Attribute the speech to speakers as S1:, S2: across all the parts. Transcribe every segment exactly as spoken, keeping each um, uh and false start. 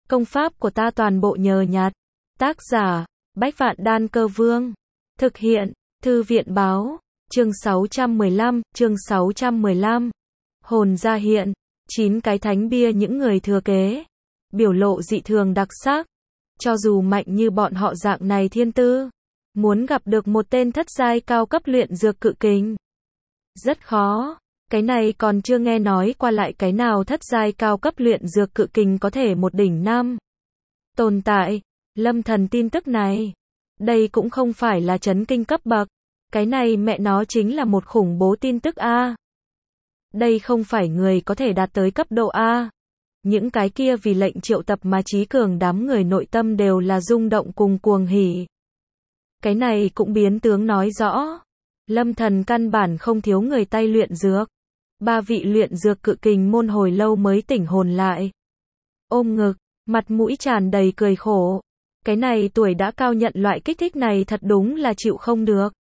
S1: Công pháp của ta toàn bộ nhờ nhặt. Tác giả, Bách Vạn Đan Cơ Vương. Thực hiện, Thư viện báo. Chương sáu trăm mười lăm, chương sáu trăm mười lăm. Hồn gia hiện, chín cái thánh bia những người thừa kế. Biểu lộ dị thường đặc sắc. Cho dù mạnh như bọn họ dạng này thiên tư, muốn gặp được một tên thất giai cao cấp luyện dược cự kình, rất khó. Cái này còn chưa nghe nói qua lại cái nào thất giai cao cấp luyện dược cự kình có thể một đỉnh năm tồn tại. Lâm Thần tin tức này, đây cũng không phải là chấn kinh cấp bậc. Cái này mẹ nó chính là một khủng bố tin tức A. Đây không phải người có thể đạt tới cấp độ A. Những cái kia vì lệnh triệu tập mà trí cường đám người nội tâm đều là rung động cùng cuồng hỉ. Cái này cũng biến tướng nói rõ, Lâm Thần căn bản không thiếu người tay luyện dược. Ba vị luyện dược cự kình môn hồi lâu mới tỉnh hồn lại. Ôm ngực, mặt mũi tràn đầy cười khổ. Cái này tuổi đã cao nhận loại kích thích này thật đúng là chịu không được.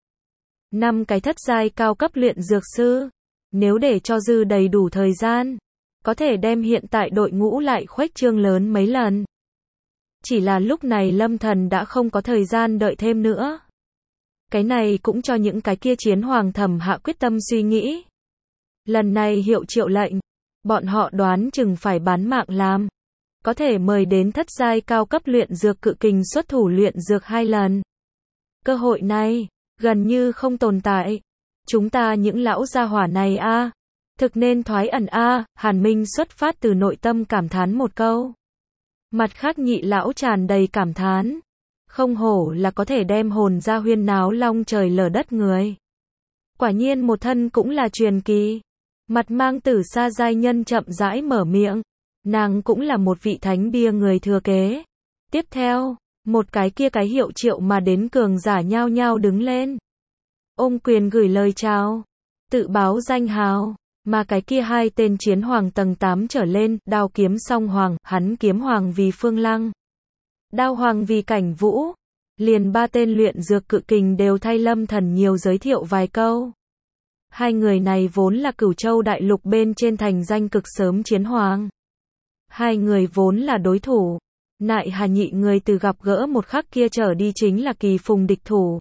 S1: Năm cái thất giai cao cấp luyện dược sư, nếu để cho dư đầy đủ thời gian, có thể đem hiện tại đội ngũ lại khuếch trương lớn mấy lần. Chỉ là lúc này Lâm Thần đã không có thời gian đợi thêm nữa. Cái này cũng cho những cái kia chiến hoàng thầm hạ quyết tâm suy nghĩ. Lần này hiệu triệu lệnh, bọn họ đoán chừng phải bán mạng làm. Có thể mời đến thất giai cao cấp luyện dược cự kình xuất thủ luyện dược hai lần. Cơ hội này, gần như không tồn tại. Chúng ta những lão gia hỏa này a, thực nên thoái ẩn a, Hàn Minh xuất phát từ nội tâm cảm thán một câu. Mặt khác nhị lão tràn đầy cảm thán. Không hổ là có thể đem hồn ra huyên náo long trời lở đất người. Quả nhiên một thân cũng là truyền kỳ. Mặt mang tử sa giai nhân chậm rãi mở miệng. Nàng cũng là một vị thánh bia người thừa kế. Tiếp theo, một cái kia cái hiệu triệu mà đến cường giả nhao nhao đứng lên. Ôm quyền gửi lời chào, tự báo danh hào, mà cái kia hai tên chiến hoàng tầng tám trở lên, đao kiếm song hoàng, hắn kiếm hoàng vì Phương Lăng, đao hoàng vì Cảnh Vũ. Liền ba tên luyện dược cự kình đều thay Lâm Thần nhiều giới thiệu vài câu. Hai người này vốn là Cửu Châu đại lục bên trên thành danh cực sớm chiến hoàng. Hai người vốn là đối thủ. Nại hà nhị người từ gặp gỡ một khắc kia trở đi chính là kỳ phùng địch thủ.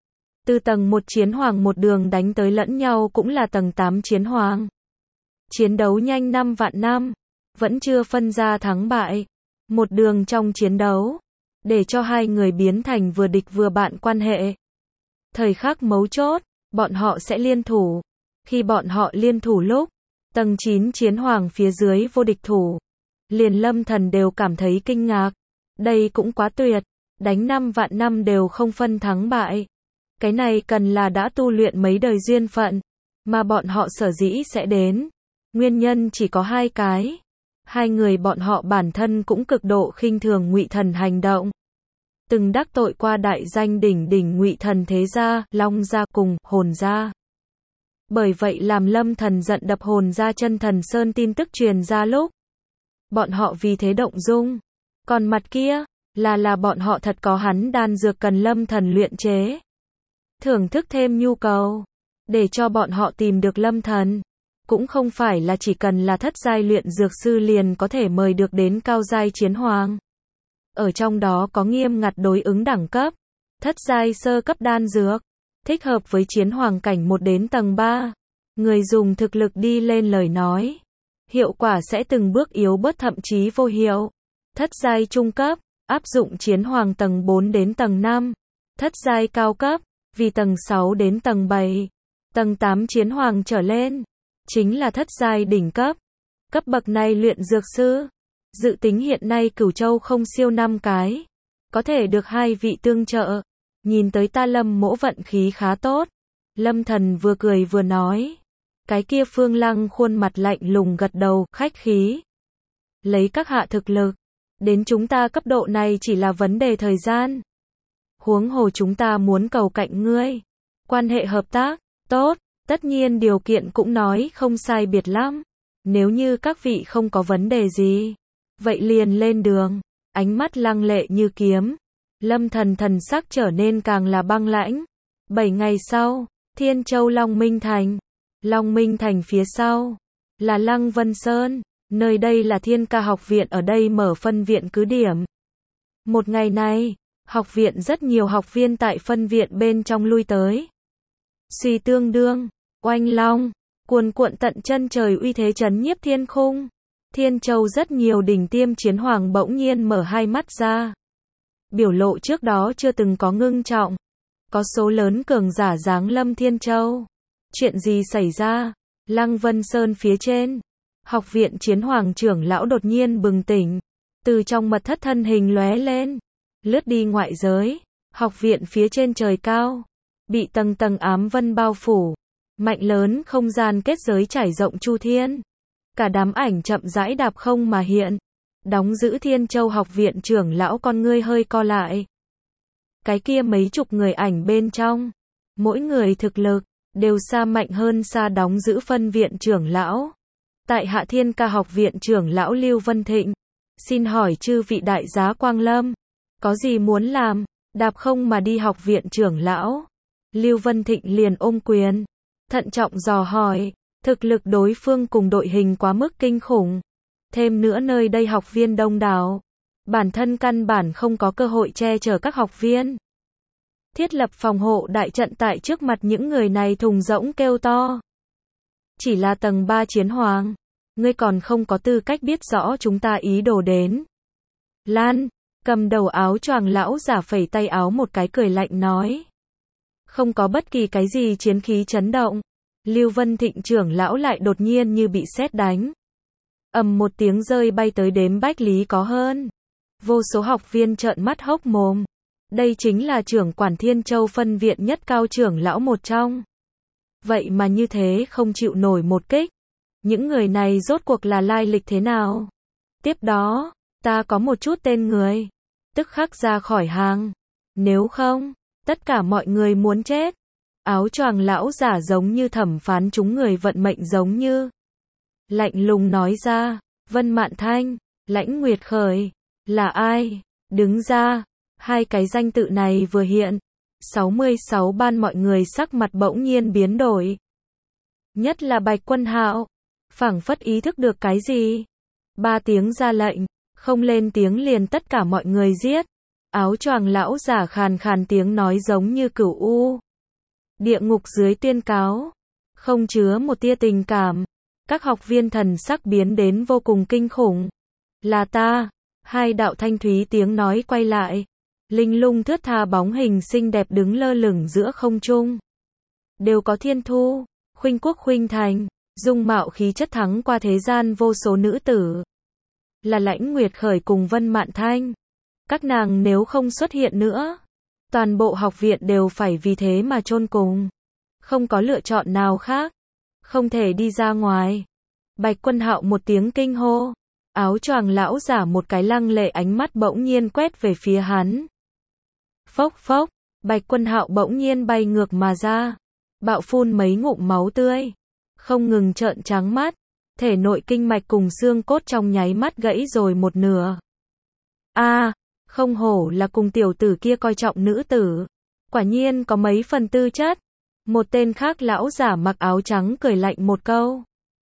S1: Từ tầng một chiến hoàng một đường đánh tới lẫn nhau cũng là tầng tám chiến hoàng. Chiến đấu nhanh năm vạn năm, vẫn chưa phân ra thắng bại. Một đường trong chiến đấu, để cho hai người biến thành vừa địch vừa bạn quan hệ. Thời khắc mấu chốt, bọn họ sẽ liên thủ. Khi bọn họ liên thủ lúc, tầng chín chiến hoàng phía dưới vô địch thủ. Liền Lâm Thần đều cảm thấy kinh ngạc. Đây cũng quá tuyệt, đánh năm vạn năm đều không phân thắng bại. Cái này cần là đã tu luyện mấy đời duyên phận, mà bọn họ sở dĩ sẽ đến. Nguyên nhân chỉ có hai cái. Hai người bọn họ bản thân cũng cực độ khinh thường Ngụy Thần hành động. Từng đắc tội qua đại danh đỉnh đỉnh Ngụy Thần thế gia, Long gia cùng Hồn gia. Bởi vậy làm Lâm Thần giận đập Hồn gia Chân Thần Sơn tin tức truyền ra lúc, bọn họ vì thế động dung. Còn mặt kia, là là bọn họ thật có hắn đan dược cần Lâm Thần luyện chế. Thưởng thức thêm nhu cầu, để cho bọn họ tìm được Lâm Thần. Cũng không phải là chỉ cần là thất giai luyện dược sư liền có thể mời được đến cao giai chiến hoàng. Ở trong đó có nghiêm ngặt đối ứng đẳng cấp. Thất giai sơ cấp đan dược, thích hợp với chiến hoàng cảnh một đến tầng ba. Người dùng thực lực đi lên lời nói, hiệu quả sẽ từng bước yếu bớt thậm chí vô hiệu. Thất giai trung cấp, áp dụng chiến hoàng tầng bốn đến tầng năm. Thất giai cao cấp, vì tầng sáu đến tầng bảy. Tầng tám chiến hoàng trở lên, chính là thất giai đỉnh cấp. Cấp bậc này luyện dược sư, dự tính hiện nay Cửu Châu không siêu năm cái. Có thể được hai vị tương trợ. Nhìn tới ta Lâm mỗ vận khí khá tốt. Lâm Thần vừa cười vừa nói. Cái kia Phương Lăng khuôn mặt lạnh lùng gật đầu, khách khí. Lấy các hạ thực lực, đến chúng ta cấp độ này chỉ là vấn đề thời gian. Huống hồ chúng ta muốn cầu cạnh ngươi. Quan hệ hợp tác, tốt, tất nhiên điều kiện cũng nói không sai biệt lắm. Nếu như các vị không có vấn đề gì, vậy liền lên đường. Ánh mắt lăng lệ như kiếm. Lâm Thần thần sắc trở nên càng là băng lãnh. Bảy ngày sau, Thiên Châu Long Minh Thành. Long Minh Thành phía sau, là Lăng Vân Sơn. Nơi đây là Thiên Ca học viện, ở đây mở phân viện cứ điểm. Một ngày này, học viện rất nhiều học viên tại phân viện bên trong lui tới. Suy tương đương, oanh long, cuồn cuộn tận chân trời uy thế chấn nhiếp thiên khung. Thiên Châu rất nhiều đỉnh tiêm chiến hoàng bỗng nhiên mở hai mắt ra. Biểu lộ trước đó chưa từng có ngưng trọng. Có số lớn cường giả giáng lâm Thiên Châu. Chuyện gì xảy ra? Lăng Vân Sơn phía trên. Học viện chiến hoàng trưởng lão đột nhiên bừng tỉnh. Từ trong mật thất thân hình lóe lên. Lướt đi ngoại giới. Học viện phía trên trời cao. Bị tầng tầng ám vân bao phủ. Mạnh lớn không gian kết giới trải rộng chu thiên. Cả đám ảnh chậm rãi đạp không mà hiện. Đóng giữ Thiên Châu học viện trưởng lão con ngươi hơi co lại. Cái kia mấy chục người ảnh bên trong. Mỗi người thực lực, đều xa mạnh hơn xa đóng giữ phân viện trưởng lão. Tại Hạ Thiên Ca học viện trưởng lão Lưu Vân Thịnh. Xin hỏi chư vị đại giá Quang Lâm. Có gì muốn làm? Đạp không mà đi học viện trưởng lão. Lưu Vân Thịnh liền ôm quyền. Thận trọng dò hỏi. Thực lực đối phương cùng đội hình quá mức kinh khủng. Thêm nữa nơi đây học viên đông đảo. Bản thân căn bản không có cơ hội che chở các học viên. Thiết lập phòng hộ đại trận tại trước mặt những người này thùng rỗng kêu to. Chỉ là tầng ba chiến hoàng. Ngươi còn không có tư cách biết rõ chúng ta ý đồ đến. Lan, cầm đầu áo choàng lão giả phẩy tay áo một cái cười lạnh nói. Không có bất kỳ cái gì chiến khí chấn động. Lưu Vân Thịnh trưởng lão lại đột nhiên như bị sét đánh. Ầm một tiếng rơi bay tới đếm bách lý có hơn. Vô số học viên trợn mắt hốc mồm. Đây chính là trưởng quản Thiên Châu phân viện nhất cao trưởng lão một trong. Vậy mà như thế không chịu nổi một kích. Những người này rốt cuộc là lai lịch thế nào? Tiếp đó, ta có một chút tên người. Tức khắc ra khỏi hàng. Nếu không, tất cả mọi người muốn chết. Áo choàng lão giả giống như thẩm phán chúng người vận mệnh giống như. Lạnh lùng nói ra, Vân Mạn Thanh, Lãnh Nguyệt Khởi, là ai? Đứng ra, hai cái danh tự này vừa hiện. sáu mươi sáu ban mọi người sắc mặt bỗng nhiên biến đổi. Nhất là Bạch Quân Hạo, phảng phất ý thức được cái gì. Ba tiếng ra lệnh, không lên tiếng liền tất cả mọi người giết. Áo choàng lão giả khàn khàn tiếng nói giống như cửu u. Địa ngục dưới tuyên cáo, không chứa một tia tình cảm. Các học viên thần sắc biến đến vô cùng kinh khủng. Là ta, hai đạo thanh thúy tiếng nói quay lại. Linh lung thướt tha bóng hình xinh đẹp đứng lơ lửng giữa không trung. Đều có thiên thu, khuynh quốc khuynh thành, dung mạo khí chất thắng qua thế gian vô số nữ tử. Là Lãnh Nguyệt Khởi cùng Vân Mạn Thanh. Các nàng nếu không xuất hiện nữa, toàn bộ học viện đều phải vì thế mà chôn cùng. Không có lựa chọn nào khác. Không thể đi ra ngoài. Bạch Quân Hạo một tiếng kinh hô. Áo choàng lão giả một cái lăng lệ ánh mắt bỗng nhiên quét về phía hắn. Phốc phốc, Bạch Quân Hạo bỗng nhiên bay ngược mà ra. Bạo phun mấy ngụm máu tươi. Không ngừng trợn trắng mắt. Thể nội kinh mạch cùng xương cốt trong nháy mắt gãy rồi một nửa. A, à, không hổ là cùng tiểu tử kia coi trọng nữ tử. Quả nhiên có mấy phần tư chất. Một tên khác lão giả mặc áo trắng cười lạnh một câu.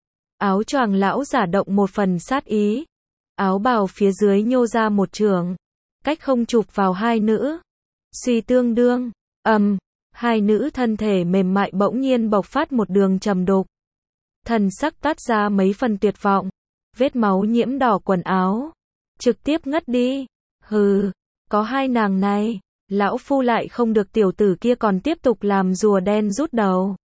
S1: Áo choàng lão giả động một phần sát ý. Áo bào phía dưới nhô ra một trường. Cách không chụp vào hai nữ. Suy tương đương, ầm, um, hai nữ thân thể mềm mại bỗng nhiên bộc phát một đường trầm đục. Thần sắc toát ra mấy phần tuyệt vọng. Vết máu nhiễm đỏ quần áo. Trực tiếp ngất đi. Hừ, có hai nàng này. Lão phu lại không được tiểu tử kia còn tiếp tục làm rùa đen rút đầu.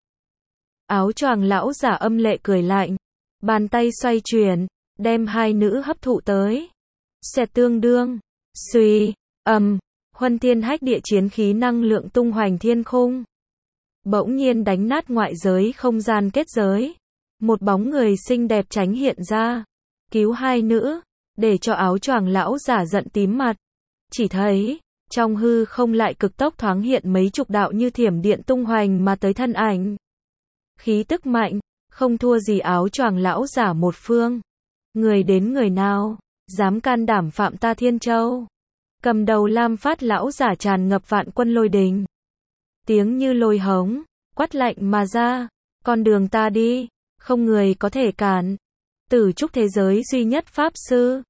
S1: Áo choàng lão giả âm lệ cười lạnh. Bàn tay xoay chuyển, đem hai nữ hấp thụ tới. Xẹt tương đương, suy, ầm, huân thiên hách địa chiến khí năng lượng tung hoành thiên khung. Bỗng nhiên đánh nát ngoại giới không gian kết giới. Một bóng người xinh đẹp tránh hiện ra. Cứu hai nữ, để cho áo choàng lão giả giận tím mặt. Chỉ thấy, trong hư không lại cực tốc thoáng hiện mấy chục đạo như thiểm điện tung hoành mà tới thân ảnh. Khí tức mạnh, không thua gì áo choàng lão giả một phương. Người đến người nào, dám can đảm phạm ta Thiên Châu. Cầm đầu Lam Phát lão giả tràn ngập vạn quân lôi đình. Tiếng như lôi hống, quát lạnh mà ra. Con đường ta đi, không người có thể cản. Từ chúc thế giới duy nhất Pháp Sư.